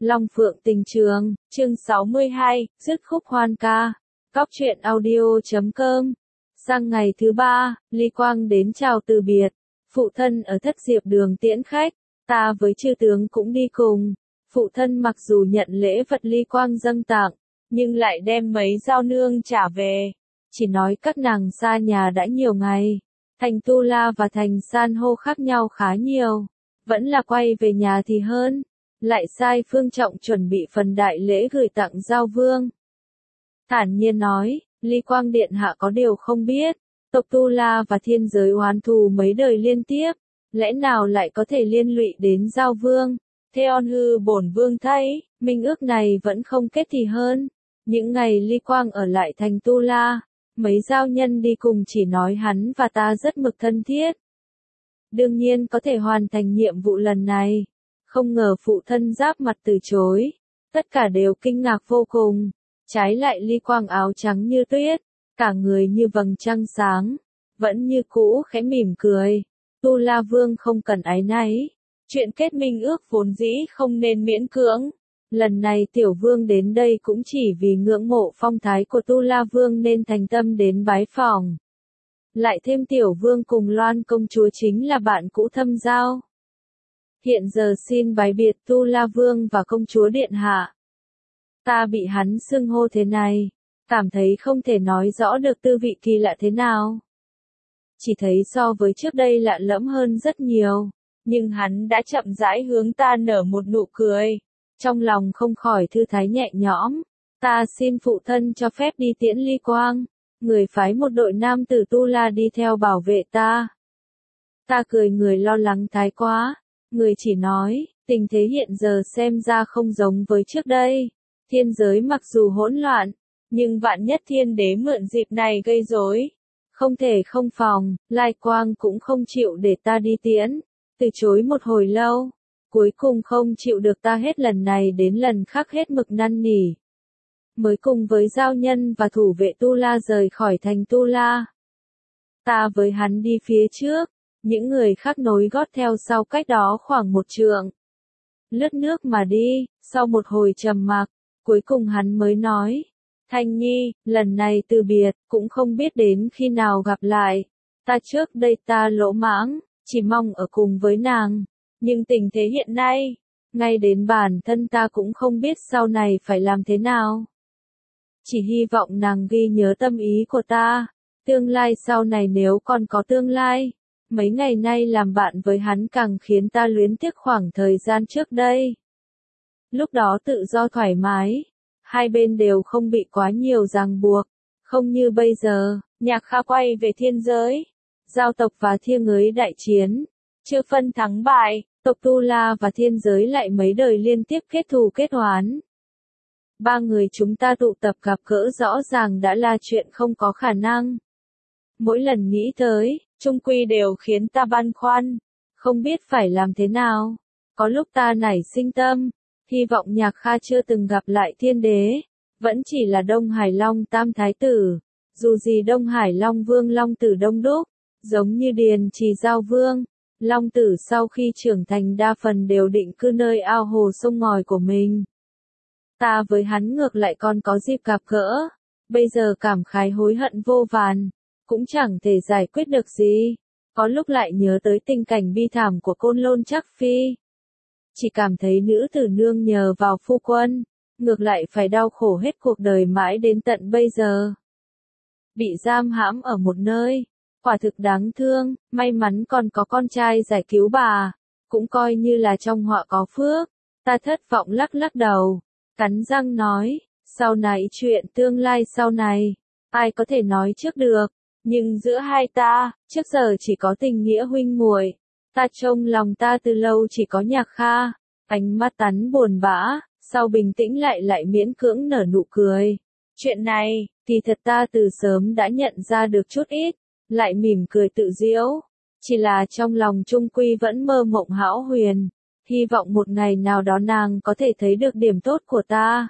Long Phượng Tình Trường, chương 62, dứt khúc hoan ca. Cóc truyện audio.com. Sang ngày thứ ba, Ly Quang đến chào từ biệt. Phụ thân ở Thất Diệp Đường tiễn khách, ta với chư tướng cũng đi cùng. Phụ thân mặc dù nhận lễ vật Ly Quang dâng tặng, nhưng lại đem mấy dao nương trả về. Chỉ nói các nàng xa nhà đã nhiều ngày. Thành Tu La và thành San hô khác nhau khá nhiều. Vẫn là quay về nhà thì hơn. Lại sai Phương Trọng chuẩn bị phần đại lễ gửi tặng Giao Vương. Thản nhiên nói, Ly Quang Điện Hạ có điều không biết, tộc Tu La và thiên giới oán thù mấy đời liên tiếp, lẽ nào lại có thể liên lụy đến Giao Vương. Theo hư bổn vương thấy, minh ước này vẫn không kết thì hơn. Những ngày Ly Quang ở lại thành Tu La, mấy giao nhân đi cùng chỉ nói hắn và ta rất mực thân thiết. Đương nhiên có thể hoàn thành nhiệm vụ lần này. Không ngờ phụ thân giáp mặt từ chối. Tất cả đều kinh ngạc vô cùng. Trái lại Ly Quang áo trắng như tuyết, cả người như vầng trăng sáng, vẫn như cũ khẽ mỉm cười. Tu La Vương không cần áy náy. Chuyện kết minh ước vốn dĩ không nên miễn cưỡng. Lần này Tiểu Vương đến đây cũng chỉ vì ngưỡng mộ phong thái của Tu La Vương nên thành tâm đến bái phỏng. Lại thêm Tiểu Vương cùng Loan công chúa chính là bạn cũ thâm giao. Hiện giờ xin bái biệt Tu La Vương và công chúa điện hạ. Ta bị hắn xưng hô thế này, cảm thấy không thể nói rõ được tư vị kỳ lạ thế nào. Chỉ thấy so với trước đây lạ lẫm hơn rất nhiều, nhưng hắn đã chậm rãi hướng ta nở một nụ cười. Trong lòng không khỏi thư thái nhẹ nhõm. Ta xin phụ thân cho phép đi tiễn Ly Quang. Người phái một đội nam tử Tu La đi theo bảo vệ ta. Ta cười người lo lắng thái quá. Người chỉ nói, tình thế hiện giờ xem ra không giống với trước đây. Thiên giới mặc dù hỗn loạn, nhưng vạn nhất thiên đế mượn dịp này gây rối. Không thể không phòng, Lai Quang cũng không chịu để ta đi tiễn. Từ chối một hồi lâu, cuối cùng không chịu được ta hết lần này đến lần khác hết mực năn nỉ. Mới cùng với giao nhân và thủ vệ Tu La rời khỏi thành Tu La. Ta với hắn đi phía trước, những người khác nối gót theo sau cách đó khoảng 1 trượng. Lướt nước mà đi, sau một hồi trầm mặc, cuối cùng hắn mới nói. Thanh Nhi, lần này từ biệt, cũng không biết đến khi nào gặp lại. Ta trước đây ta lỗ mãng, chỉ mong ở cùng với nàng. Nhưng tình thế hiện nay, ngay đến bản thân ta cũng không biết sau này phải làm thế nào. Chỉ hy vọng nàng ghi nhớ tâm ý của ta. Tương lai sau này nếu còn có tương lai. Mấy ngày nay làm bạn với hắn càng khiến ta luyến tiếc khoảng thời gian trước đây. Lúc đó tự do thoải mái. Hai bên đều không bị quá nhiều ràng buộc. Không như bây giờ, Nhạc Kha quay về thiên giới. Giao tộc và Thiêng Ới đại chiến. Chưa phân thắng bại, tộc Tu La và thiên giới lại mấy đời liên tiếp kết thù kết oán. 3 người chúng ta tụ tập gặp gỡ rõ ràng đã là chuyện không có khả năng. Mỗi lần nghĩ tới, chung quy đều khiến ta băn khoăn, không biết phải làm thế nào. Có lúc ta nảy sinh tâm, hy vọng Nhạc Kha chưa từng gặp lại thiên đế, vẫn chỉ là Đông Hải Long Tam Thái Tử. Dù gì Đông Hải Long Vương Long Tử đông đúc, giống như Điền Trì Giao Vương, Long Tử sau khi trưởng thành đa phần đều định cư nơi ao hồ sông ngòi của mình. Ta với hắn ngược lại còn có dịp gặp gỡ, bây giờ cảm khái hối hận vô vàn, cũng chẳng thể giải quyết được gì. Có lúc lại nhớ tới tình cảnh bi thảm của Côn Lôn Trắc Phi. Chỉ cảm thấy nữ tử nương nhờ vào phu quân, ngược lại phải đau khổ hết cuộc đời mãi đến tận bây giờ. Bị giam hãm ở một nơi, quả thực đáng thương, may mắn còn có con trai giải cứu bà, cũng coi như là trong họa có phước. Ta thất vọng lắc lắc đầu, cắn răng nói, sau này chuyện tương lai sau này, ai có thể nói trước được, nhưng giữa hai ta, trước giờ chỉ có tình nghĩa huynh muội. Ta trong lòng ta từ lâu chỉ có Nhạc Kha. Ánh mắt tắn buồn bã, sau bình tĩnh lại miễn cưỡng nở nụ cười. Chuyện này, thì thật ta từ sớm đã nhận ra được chút ít, lại mỉm cười tự giễu. Chỉ là trong lòng chung quy vẫn mơ mộng hão huyền, hy vọng một ngày nào đó nàng có thể thấy được điểm tốt của ta.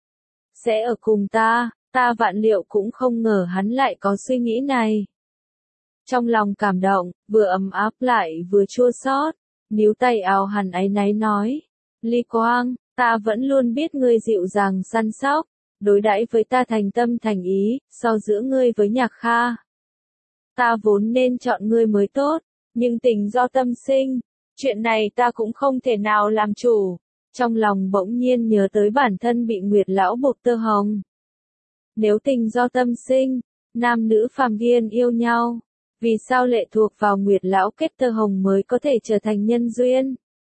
Sẽ ở cùng ta vạn liệu cũng không ngờ hắn lại có suy nghĩ này. Trong lòng cảm động, vừa ấm áp lại vừa chua xót, níu tay áo hắn áy náy nói. Ly Quang, Ta vẫn luôn biết ngươi dịu dàng săn sóc, đối đãi với ta thành tâm thành ý, so giữa ngươi với Nhạc Kha. Ta vốn nên chọn ngươi mới tốt, nhưng tình do tâm sinh, chuyện này ta cũng không thể nào làm chủ. Trong lòng bỗng nhiên nhớ tới bản thân bị Nguyệt lão buộc tơ hồng. Nếu tình do tâm sinh, nam nữ phàm viên yêu nhau, vì sao lệ thuộc vào Nguyệt lão kết tơ hồng mới có thể trở thành nhân duyên?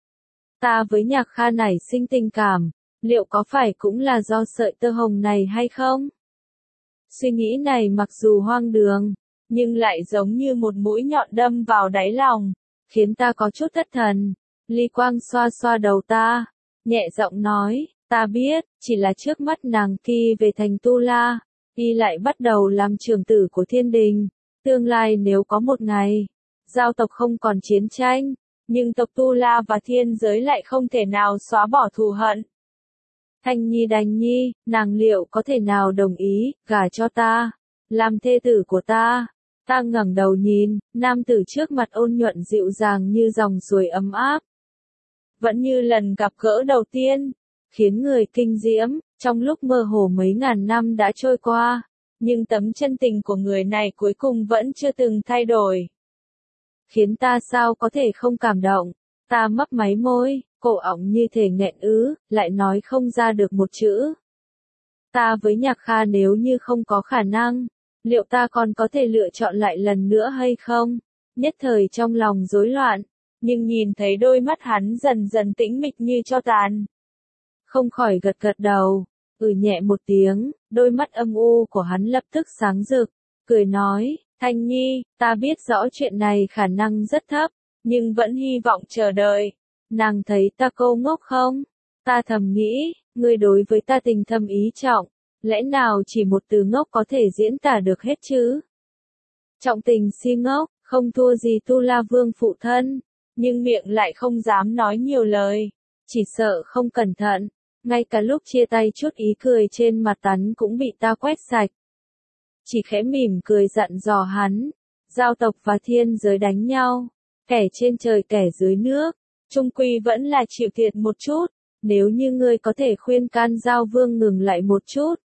Ta với Nhạc Kha nảy sinh tình cảm, liệu có phải cũng là do sợi tơ hồng này hay không? Suy nghĩ này mặc dù hoang đường, nhưng lại giống như một mũi nhọn đâm vào đáy lòng, khiến ta có chút thất thần. Ly Quang xoa xoa đầu ta, nhẹ giọng nói, ta biết, chỉ là trước mắt nàng khi về thành Tu La, y lại bắt đầu làm trưởng tử của thiên đình. Tương lai nếu có một ngày, giao tộc không còn chiến tranh, nhưng tộc Tu La và thiên giới lại không thể nào xóa bỏ thù hận. Thanh Nhi đành nhi, nàng liệu có thể nào đồng ý, gả cho ta, làm thê tử của ta? Ta ngẩng đầu nhìn, nam tử trước mặt ôn nhuận dịu dàng như dòng suối ấm áp. Vẫn như lần gặp gỡ đầu tiên, khiến người kinh diễm, trong lúc mơ hồ mấy ngàn năm đã trôi qua, nhưng tấm chân tình của người này cuối cùng vẫn chưa từng thay đổi. Khiến ta sao có thể không cảm động, ta mấp máy môi, cổ ỏng như thể nghẹn ứ, lại nói không ra được một chữ. Ta với Nhạc Kha nếu như không có khả năng, liệu ta còn có thể lựa chọn lại lần nữa hay không? Nhất thời trong lòng rối loạn, nhưng nhìn thấy đôi mắt hắn dần dần tĩnh mịch như tro tàn. Không khỏi gật gật đầu, nhẹ một tiếng, đôi mắt âm u của hắn lập tức sáng rực, cười nói, Thanh Nhi, ta biết rõ chuyện này khả năng rất thấp, nhưng vẫn hy vọng chờ đợi. Nàng thấy ta câu ngốc không? Ta thầm nghĩ, ngươi đối với ta tình thâm ý trọng, lẽ nào chỉ một từ ngốc có thể diễn tả được hết chứ? Trọng tình si ngốc, không thua gì Tu La Vương phụ thân, nhưng miệng lại không dám nói nhiều lời, chỉ sợ không cẩn thận, ngay cả lúc chia tay chút ý cười trên mặt hắn cũng bị ta quét sạch. Chỉ khẽ mỉm cười dặn dò hắn, giao tộc và thiên giới đánh nhau, kẻ trên trời kẻ dưới nước, chung quy vẫn là chịu thiệt một chút, nếu như ngươi có thể khuyên can Giao Vương ngừng lại một chút.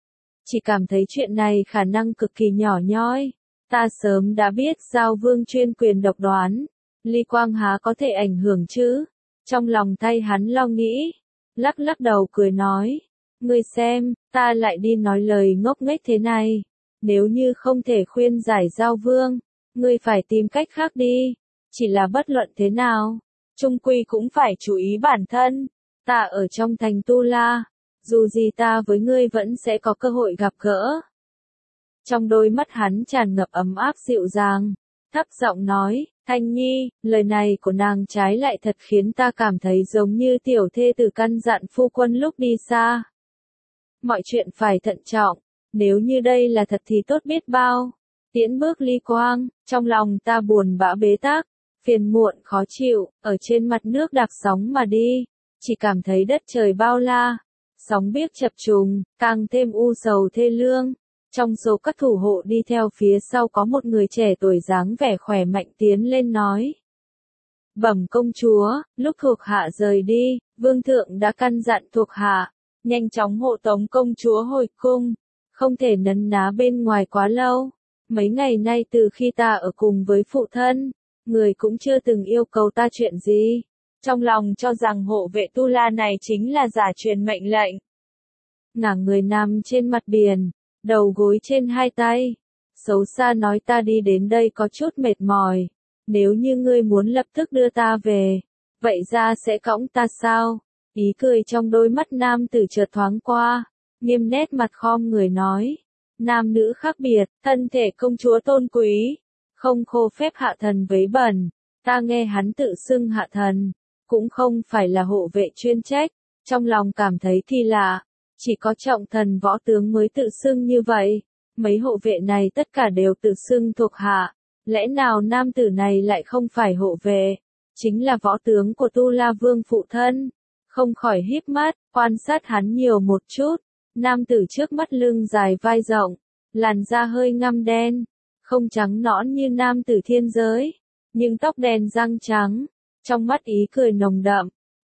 Chỉ cảm thấy chuyện này khả năng cực kỳ nhỏ nhoi, ta sớm đã biết Giao Vương chuyên quyền độc đoán, Ly Quang há có thể ảnh hưởng chứ? Trong lòng thay hắn lo nghĩ, lắc lắc đầu cười nói, ngươi xem, ta lại đi nói lời ngốc nghếch thế này, nếu như không thể khuyên giải Giao Vương, ngươi phải tìm cách khác đi, chỉ là bất luận thế nào, chung quy cũng phải chú ý bản thân, ta ở trong thành Tu La, dù gì ta với ngươi vẫn sẽ có cơ hội gặp gỡ. Trong đôi mắt hắn tràn ngập ấm áp dịu dàng, thấp giọng nói, Thanh Nhi, lời này của nàng trái lại thật khiến ta cảm thấy giống như tiểu thê tử căn dặn phu quân lúc đi xa. Mọi chuyện phải thận trọng, nếu như đây là thật thì tốt biết bao. Tiễn bước Ly Quang, trong lòng ta buồn bã bế tắc, phiền muộn khó chịu, ở trên mặt nước đạp sóng mà đi, chỉ cảm thấy đất trời bao la, sóng biếc chập trùng, càng thêm u sầu thê lương. Trong số các thủ hộ đi theo phía sau có một người trẻ tuổi dáng vẻ khỏe mạnh tiến lên nói. Bẩm công chúa, lúc thuộc hạ rời đi, vương thượng đã căn dặn thuộc hạ, nhanh chóng hộ tống công chúa hồi cung, không thể nấn ná bên ngoài quá lâu. Mấy ngày nay từ khi ta ở cùng với phụ thân, người cũng chưa từng yêu cầu ta chuyện gì. Trong lòng cho rằng hộ vệ Tu La này chính là giả truyền mệnh lệnh. Ngả người nằm trên mặt biển, đầu gối trên hai tay, xấu xa nói ta đi đến đây có chút mệt mỏi, nếu như ngươi muốn lập tức đưa ta về, vậy ra sẽ cõng ta sao? Ý cười trong đôi mắt nam tử chợt thoáng qua, nghiêm nét mặt khom người nói, nam nữ khác biệt, thân thể công chúa tôn quý, không khô phép hạ thần vấy bẩn, ta nghe hắn tự xưng hạ thần, cũng không phải là hộ vệ chuyên trách, trong lòng cảm thấy kỳ lạ. Chỉ có trọng thần võ tướng mới tự xưng như vậy, mấy hộ vệ này tất cả đều tự xưng thuộc hạ, lẽ nào nam tử này lại không phải hộ vệ, chính là võ tướng của Tu La Vương phụ thân, không khỏi híp mắt, quan sát hắn nhiều một chút, nam tử trước mắt lưng dài vai rộng, làn da hơi ngăm đen, không trắng nõn như nam tử thiên giới, nhưng tóc đen răng trắng, trong mắt ý cười nồng đậm,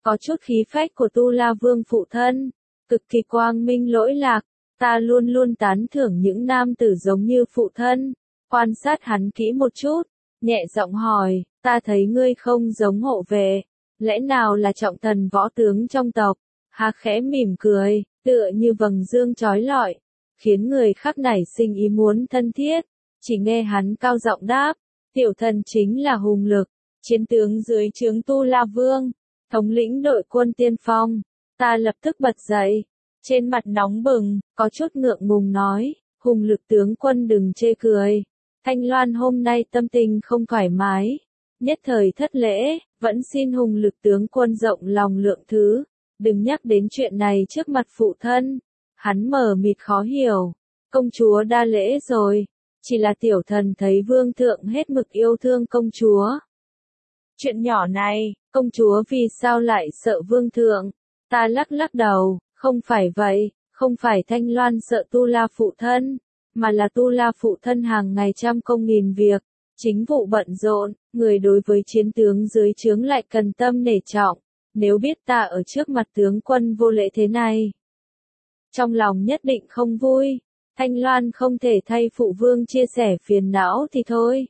có chút khí phách của Tu La Vương phụ thân, cực kỳ quang minh lỗi lạc, ta luôn luôn tán thưởng những nam tử giống như phụ thân. Quan sát hắn kỹ một chút, nhẹ giọng hỏi, ta thấy ngươi không giống hộ vệ, lẽ nào là trọng thần võ tướng trong tộc? Hà khẽ mỉm cười, tựa như vầng dương chói lọi, khiến người khác nảy sinh ý muốn thân thiết. Chỉ nghe hắn cao giọng đáp, tiểu thần chính là Hùng Lực, chiến tướng dưới trướng Tu La Vương, thống lĩnh đội quân tiên phong. Ta lập tức bật dậy, trên mặt nóng bừng, có chút ngượng ngùng nói, Hùng Lực tướng quân đừng chê cười. Thanh Loan hôm nay tâm tình không thoải mái, nhất thời thất lễ, vẫn xin Hùng Lực tướng quân rộng lòng lượng thứ, đừng nhắc đến chuyện này trước mặt phụ thân. Hắn mờ mịt khó hiểu, công chúa đa lễ rồi, chỉ là tiểu thần thấy vương thượng hết mực yêu thương công chúa. Chuyện nhỏ này, công chúa vì sao lại sợ vương thượng? Ta lắc lắc đầu, không phải vậy, không phải Thanh Loan sợ Tu La phụ thân, mà là Tu La phụ thân hàng ngày trăm công nghìn việc, chính vụ bận rộn, người đối với chiến tướng dưới trướng lại cần tâm nể trọng, nếu biết ta ở trước mặt tướng quân vô lễ thế này, trong lòng nhất định không vui. Thanh Loan không thể thay phụ vương chia sẻ phiền não thì thôi.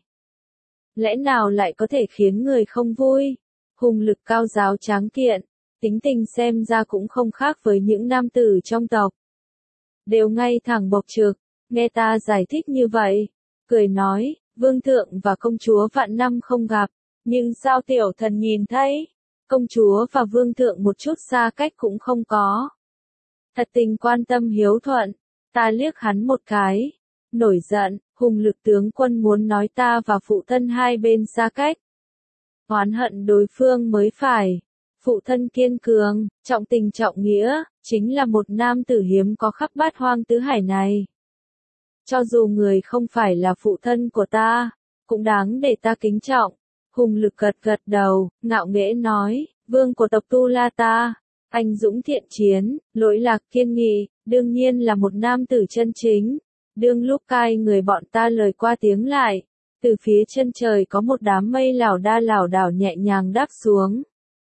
Lẽ nào lại có thể khiến người không vui? Hùng Lực cao giáo tráng kiện, tính tình xem ra cũng không khác với những nam tử trong tộc. Đều ngay thẳng bộc trực, nghe ta giải thích như vậy, cười nói, vương thượng và công chúa vạn năm không gặp, nhưng sao tiểu thần nhìn thấy, công chúa và vương thượng một chút xa cách cũng không có. Thật tình quan tâm hiếu thuận. Ta liếc hắn một cái, nổi giận, Hùng Lực tướng quân muốn nói ta và phụ thân hai bên xa cách. Oán hận đối phương mới phải. Phụ thân kiên cường, trọng tình trọng nghĩa, chính là một nam tử hiếm có khắp bát hoang tứ hải này. Cho dù người không phải là phụ thân của ta, cũng đáng để ta kính trọng. Hùng Lực gật gật đầu, ngạo nghễ nói, vương của tộc Tu La ta, anh dũng thiện chiến, lỗi lạc kiên nghị, đương nhiên là một nam tử chân chính. Đương lúc cai người bọn ta lời qua tiếng lại, từ phía chân trời có một đám mây lảo đảo nhẹ nhàng đáp xuống.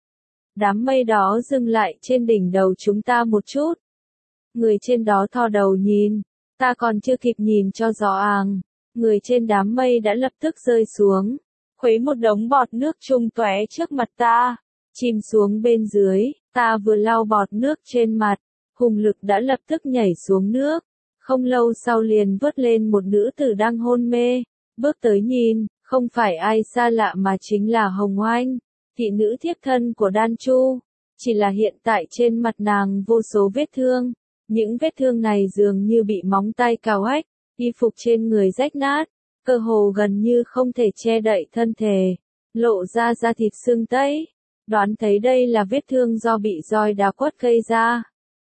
Đám mây đó dừng lại trên đỉnh đầu chúng ta một chút. Người trên đó thò đầu nhìn, ta còn chưa kịp nhìn cho rõ àng, người trên đám mây đã lập tức rơi xuống, khuấy một đống bọt nước tung tóe trước mặt ta, chìm xuống bên dưới. Ta vừa lau bọt nước trên mặt, Hùng Lực đã lập tức nhảy xuống nước, không lâu sau liền vớt lên một nữ tử đang hôn mê, bước tới nhìn, không phải ai xa lạ mà chính là Hồng Oanh, thị nữ thiếp thân của Đan Chu, chỉ là hiện tại trên mặt nàng vô số vết thương, những vết thương này dường như bị móng tay cào ách, y phục trên người rách nát, cơ hồ gần như không thể che đậy thân thể, lộ ra da thịt xương tấy. Đoán thấy đây là vết thương do bị roi đá quất gây ra.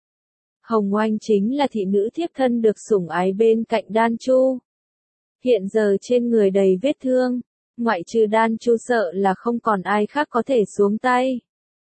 Hồng Oanh chính là thị nữ thiếp thân được sủng ái bên cạnh Đan Chu. Hiện giờ trên người đầy vết thương, ngoại trừ Đan Chu sợ là không còn ai khác có thể xuống tay.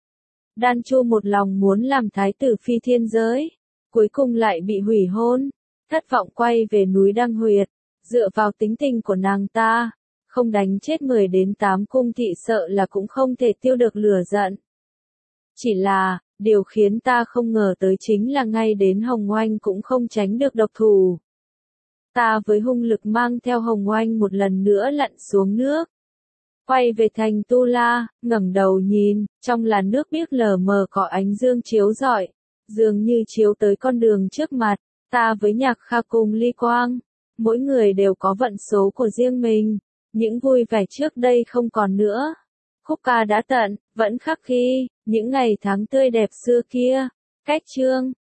Đan Chu một lòng muốn làm thái tử phi thiên giới, cuối cùng lại bị hủy hôn, thất vọng quay về núi Đăng Huyệt, dựa vào tính tình của nàng ta. Không đánh chết 10 đến 8 cung thị sợ là cũng không thể tiêu được lửa giận. Chỉ là, điều khiến ta không ngờ tới chính là ngay đến Hồng Oanh cũng không tránh được độc thủ. Ta với Hung Lực mang theo Hồng Oanh một lần nữa lặn xuống nước. Quay về thành Tu La, ngẩng đầu nhìn, trong làn nước biếc lờ mờ có ánh dương chiếu rọi, dường như chiếu tới con đường trước mặt. Ta với Nhạc Kha cùng Ly Quang, mỗi người đều có vận số của riêng mình. Những vui vẻ trước đây không còn nữa. Khúc ca đã tận, vẫn khắc ghi, những ngày tháng tươi đẹp xưa kia. Cách chương